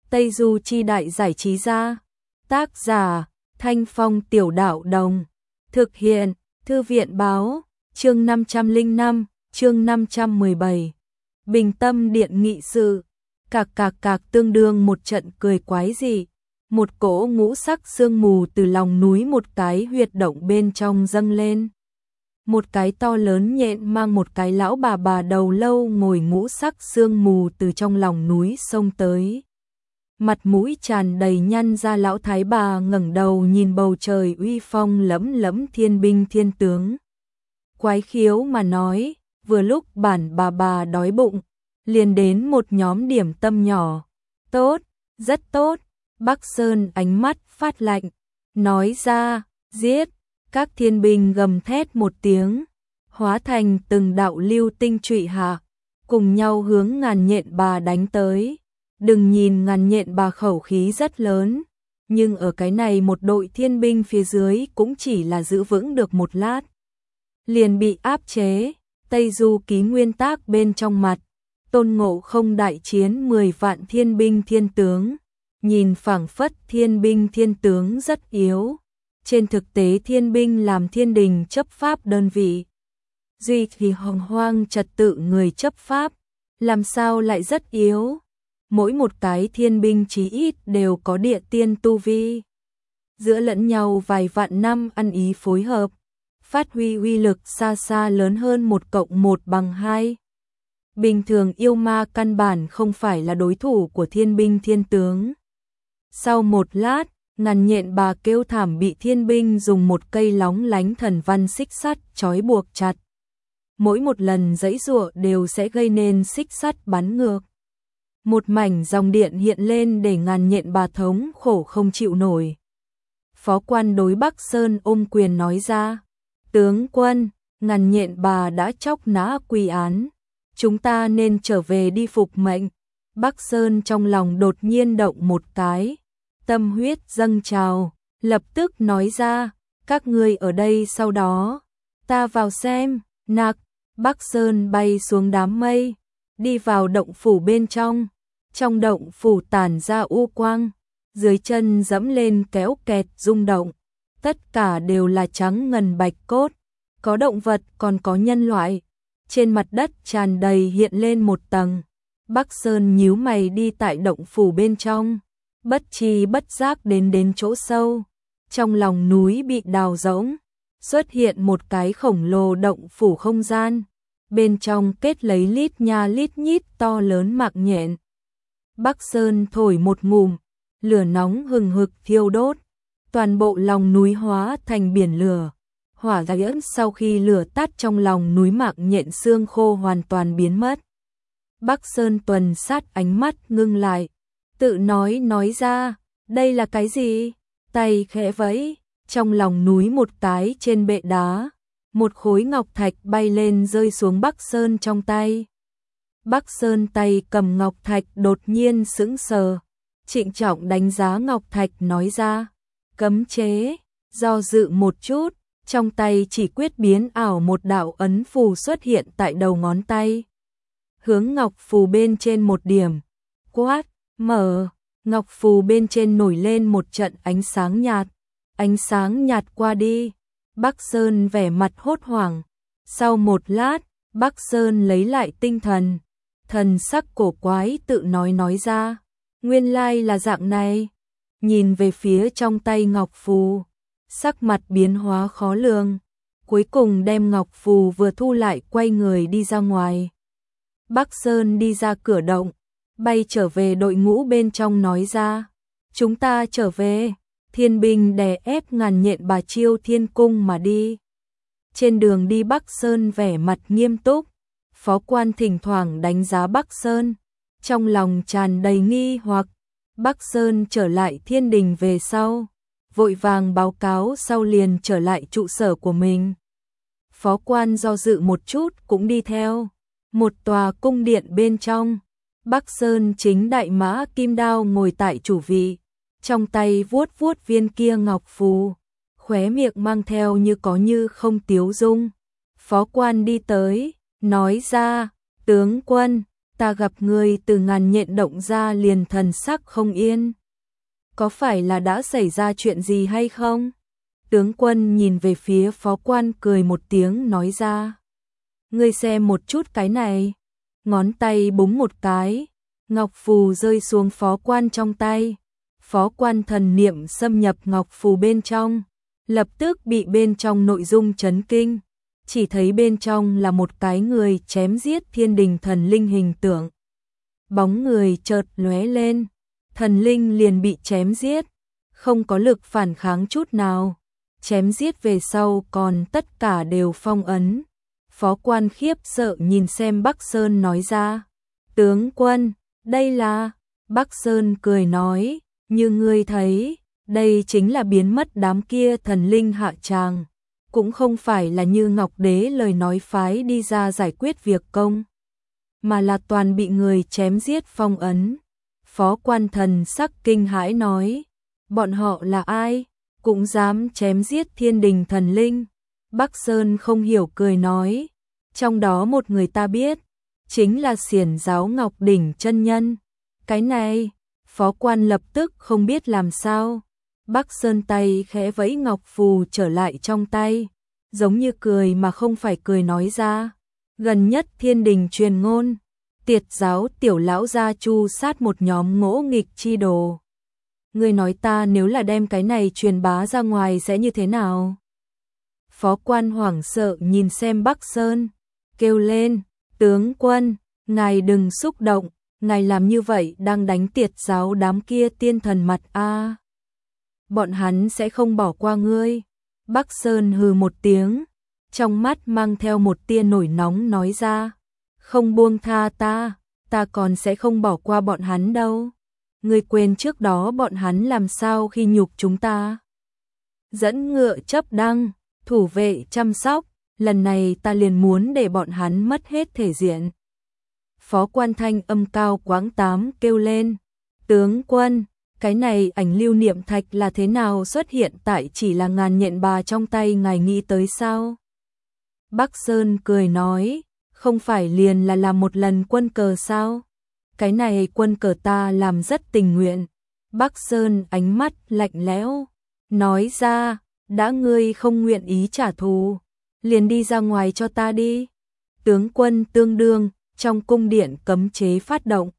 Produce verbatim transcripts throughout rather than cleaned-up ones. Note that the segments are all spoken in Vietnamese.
Tây Du Chi Đại Giải Trí Gia. Tác giả Thanh Phong Tiểu Đạo Đồng. Thực hiện Thư viện Báo. Chương năm trăm lẻ năm, chương năm trăm mười bảy. Bình Tâm Điện nghị sự. Cạc cạc cạc tương đương một trận cười quái dị. Một cỗ ngũ sắc sương mù từ lòng núi một cái huyệt động bên trong dâng lên. Một cái to lớn nhện mang một cái lão bà bà đầu lâu ngồi ngũ sắc sương mù từ trong lòng núi xông tới. Mặt mũi tràn đầy nhăn ra lão thái bà ngẩng đầu nhìn bầu trời uy phong lẫm lẫm thiên binh thiên tướng. Quái khiếu mà nói, vừa lúc bản bà bà đói bụng, liền đến một nhóm điểm tâm nhỏ. Tốt, rất tốt. Bắc Sơn ánh mắt phát lạnh, nói ra, giết. Các thiên binh gầm thét một tiếng, hóa thành từng đạo lưu tinh trụy hạ, cùng nhau hướng ngàn nhện bà đánh tới. Đừng nhìn ngàn nhện bà khẩu khí rất lớn, nhưng ở cái này một đội thiên binh phía dưới cũng chỉ là giữ vững được một lát. Liền bị áp chế. Tây Du Ký nguyên tác bên trong mặt, Tôn Ngộ Không đại chiến mười vạn thiên binh thiên tướng. Nhìn phảng phất thiên binh thiên tướng rất yếu. Trên thực tế thiên binh làm thiên đình chấp pháp đơn vị. Duy thì hồng hoang trật tự người chấp pháp, làm sao lại rất yếu. Mỗi một cái thiên binh chí ít đều có địa tiên tu vi. Giữa lẫn nhau vài vạn năm ăn ý phối hợp, phát huy uy lực xa xa lớn hơn một cộng một bằng hai. Bình thường yêu ma căn bản không phải là đối thủ của thiên binh thiên tướng. Sau một lát, ngàn nhện bà kêu thảm bị thiên binh dùng một cây lóng lánh thần văn xích sắt trói buộc chặt. Mỗi một lần giãy giụa đều sẽ gây nên xích sắt bắn ngược. Một mảnh dòng điện hiện lên để ngàn nhện bà thống khổ không chịu nổi. Phó quan đối Bắc Sơn ôm quyền nói ra, tướng quân, ngàn nhện bà đã chóc nã quy án, chúng ta nên trở về đi phục mệnh. Bắc Sơn trong lòng đột nhiên động một cái, tâm huyết dâng trào, lập tức nói ra, các ngươi ở đây sau đó, ta vào xem. Nặc, Bắc Sơn bay xuống đám mây, đi vào động phủ bên trong. Trong động phủ tản ra u quang, dưới chân dẫm lên kéo kẹt rung động, tất cả đều là trắng ngần bạch cốt, có động vật còn có nhân loại. Trên mặt đất tràn đầy hiện lên một tầng. Bắc Sơn nhíu mày đi tại động phủ bên trong, bất tri bất giác đến đến chỗ sâu. Trong lòng núi bị đào rỗng, xuất hiện một cái khổng lồ động phủ không gian, bên trong kết lấy lít nha lít nhít to lớn mạc nhện. Bắc Sơn thổi một ngụm, lửa nóng hừng hực thiêu đốt, toàn bộ lòng núi hóa thành biển lửa. Hỏa diễm sau khi lửa tắt trong lòng núi mạc nhện xương khô hoàn toàn biến mất. Bắc Sơn tuần sát ánh mắt ngưng lại, tự nói nói ra, đây là cái gì? Tay khẽ vẫy, trong lòng núi một cái trên bệ đá, một khối ngọc thạch bay lên rơi xuống Bắc Sơn trong tay. Bắc Sơn tay cầm ngọc thạch đột nhiên sững sờ, trịnh trọng đánh giá ngọc thạch nói ra, cấm chế. Do dự một chút, trong tay chỉ quyết biến ảo một đạo ấn phù xuất hiện tại đầu ngón tay. Hướng ngọc phù bên trên một điểm, quát, mở. Ngọc phù bên trên nổi lên một trận ánh sáng nhạt, ánh sáng nhạt qua đi. Bắc Sơn vẻ mặt hốt hoảng. Sau một lát, Bắc Sơn lấy lại tinh thần, thần sắc cổ quái tự nói nói ra, nguyên lai là dạng này. Nhìn về phía trong tay ngọc phù, sắc mặt biến hóa khó lường, cuối cùng đem ngọc phù vừa thu lại quay người đi ra ngoài. Bắc Sơn đi ra cửa động, bay trở về đội ngũ bên trong nói ra, chúng ta trở về. Thiên binh đè ép ngàn nhện bà chiêu thiên cung mà đi. Trên đường đi Bắc Sơn vẻ mặt nghiêm túc, phó quan thỉnh thoảng đánh giá Bắc Sơn, trong lòng tràn đầy nghi hoặc. Bắc Sơn trở lại thiên đình về sau, vội vàng báo cáo sau liền trở lại trụ sở của mình. Phó quan do dự một chút cũng đi theo. Một tòa cung điện bên trong, Bắc Sơn chính đại mã kim đao ngồi tại chủ vị, trong tay vuốt vuốt viên kia ngọc phù, khóe miệng mang theo như có như không tiếu dung. Phó quan đi tới, nói ra, tướng quân, ta gặp ngươi từ ngàn nhện động ra liền thần sắc không yên. Có phải là đã xảy ra chuyện gì hay không? Tướng quân nhìn về phía phó quan cười một tiếng nói ra. Ngươi xem một chút cái này. Ngón tay búng một cái, ngọc phù rơi xuống phó quan trong tay. Phó quan thần niệm xâm nhập ngọc phù bên trong, lập tức bị bên trong nội dung chấn kinh. Chỉ thấy bên trong là một cái người chém giết thiên đình thần linh hình tượng. Bóng người chợt lóe lên, thần linh liền bị chém giết, không có lực phản kháng chút nào. Chém giết về sau còn tất cả đều phong ấn. Phó quan khiếp sợ nhìn xem Bắc Sơn nói ra. Tướng quân, đây là... Bắc Sơn cười nói, như ngươi thấy, đây chính là biến mất đám kia thần linh hạ tràng. Cũng không phải là như Ngọc Đế lời nói phái đi ra giải quyết việc công, mà là toàn bị người chém giết phong ấn. Phó quan thần sắc kinh hãi nói, bọn họ là ai, cũng dám chém giết thiên đình thần linh. Bắc Sơn không hiểu cười nói, trong đó một người ta biết, chính là Xiển Giáo Ngọc Đỉnh chân nhân. Cái này, phó quan lập tức không biết làm sao. Bắc Sơn tay khẽ vẫy ngọc phù trở lại trong tay, giống như cười mà không phải cười nói ra. Gần nhất thiên đình truyền ngôn, Tiệt giáo tiểu lão gia chu sát một nhóm ngỗ nghịch chi đồ. Ngươi nói ta nếu là đem cái này truyền bá ra ngoài sẽ như thế nào? Phó quan hoảng sợ nhìn xem Bắc Sơn, kêu lên, tướng quân, ngài đừng xúc động, ngài làm như vậy đang đánh tiệt giáo đám kia tiên thần mặt a. Bọn hắn sẽ không bỏ qua ngươi. Bắc Sơn hừ một tiếng, trong mắt mang theo một tia nổi nóng nói ra, không buông tha ta, ta còn sẽ không bỏ qua bọn hắn đâu. Ngươi quên trước đó bọn hắn làm sao khi nhục chúng ta. Dẫn ngựa chấp đăng, thủ vệ chăm sóc, lần này ta liền muốn để bọn hắn mất hết thể diện. Phó quan thanh âm cao quãng tám kêu lên, tướng quân, cái này ảnh lưu niệm thạch là thế nào xuất hiện tại chỉ là ngàn nhện bà trong tay ngài nghĩ tới sao? Bắc Sơn cười nói, không phải liền là làm một lần quân cờ sao? Cái này quân cờ ta làm rất tình nguyện. Bắc Sơn ánh mắt lạnh lẽo, nói ra, đã ngươi không nguyện ý trả thù, liền đi ra ngoài cho ta đi. Tướng quân tương đương, trong cung điện cấm chế phát động.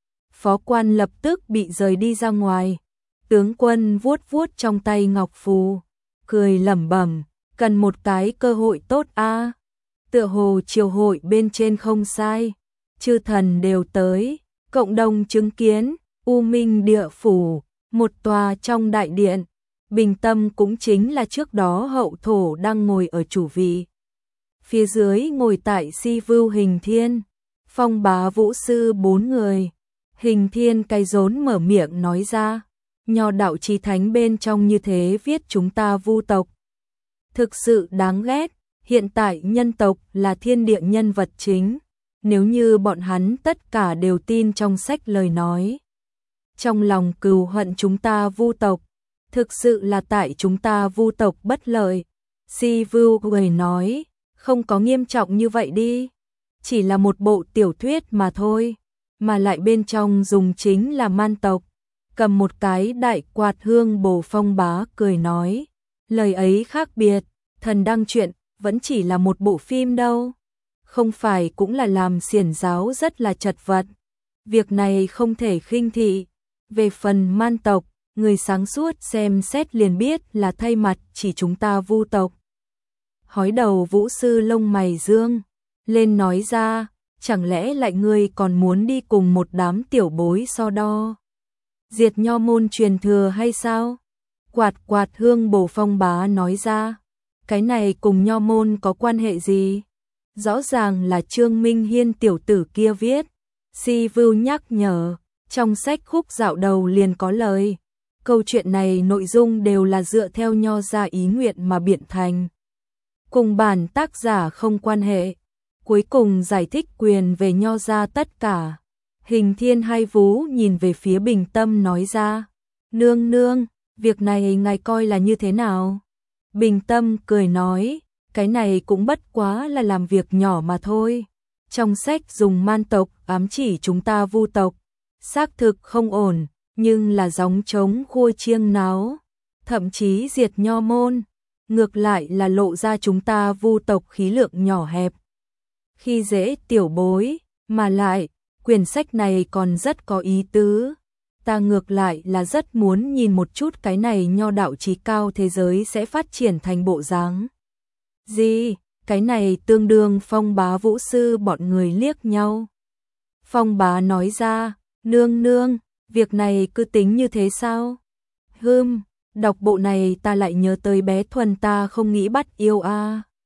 Phó quan lập tức bị rời đi ra ngoài. Tướng quân vuốt vuốt trong tay ngọc phù, cười lẩm bẩm, cần một cái cơ hội tốt a. Tựa hồ triều hội bên trên không sai, chư thần đều tới, cộng đồng chứng kiến, U Minh địa phủ, một tòa trong đại điện. Bình Tâm cũng chính là trước đó hậu thổ đang ngồi ở chủ vị. Phía dưới ngồi tại Si Vưu Hình Thiên, Phong Bá Vũ Sư bốn người. Hình Thiên cay rốn mở miệng nói ra, nho đạo chí thánh bên trong như thế viết chúng ta Vu tộc. Thực sự đáng ghét, hiện tại nhân tộc là thiên địa nhân vật chính, nếu như bọn hắn tất cả đều tin trong sách lời nói. Trong lòng cừu hận chúng ta Vu tộc, thực sự là tại chúng ta Vu tộc bất lợi. Si Vưu người nói, không có nghiêm trọng như vậy đi, chỉ là một bộ tiểu thuyết mà thôi, mà lại bên trong dùng chính là man tộc. Cầm một cái đại quạt hương bổ Phong Bá cười nói, lời ấy khác biệt, thần đăng truyện vẫn chỉ là một bộ phim đâu, không phải cũng là làm xiển giáo rất là chật vật. Việc này không thể khinh thị. Về phần man tộc, người sáng suốt xem xét liền biết là thay mặt chỉ chúng ta Vu tộc. Hói đầu Vũ Sư lông mày dương lên nói ra, chẳng lẽ lại ngươi còn muốn đi cùng một đám tiểu bối so đo, diệt nho môn truyền thừa hay sao? Quạt quạt hương bổ Phong Bá nói ra, cái này cùng nho môn có quan hệ gì? Rõ ràng là Trương Minh Hiên tiểu tử kia viết. Si Vưu nhắc nhở, trong sách khúc dạo đầu liền có lời, câu chuyện này nội dung đều là dựa theo nho gia ý nguyện mà biện thành, cùng bản tác giả không quan hệ. Cuối cùng giải thích quyền về nho gia tất cả. Hình Thiên hay vú nhìn về phía Bình Tâm nói ra, nương nương, việc này ngài coi là như thế nào? Bình Tâm cười nói, cái này cũng bất quá là làm việc nhỏ mà thôi, trong sách dùng man tộc ám chỉ chúng ta Vu tộc, xác thực không ổn, nhưng là gióng trống khua chiêng náo, thậm chí diệt nho môn, ngược lại là lộ ra chúng ta Vu tộc khí lượng nhỏ hẹp. Khi dễ tiểu bối, mà lại, quyển sách này còn rất có ý tứ. Ta ngược lại là rất muốn nhìn một chút cái này nho đạo trí cao thế giới sẽ phát triển thành bộ dáng gì, cái này tương đương Phong Bá Vũ sư bọn người liếc nhau. Phong Bá nói ra, nương nương, việc này cứ tính như thế sao? Hừm, đọc bộ này ta lại nhớ tới bé Thuần ta không nghĩ bắt yêu a.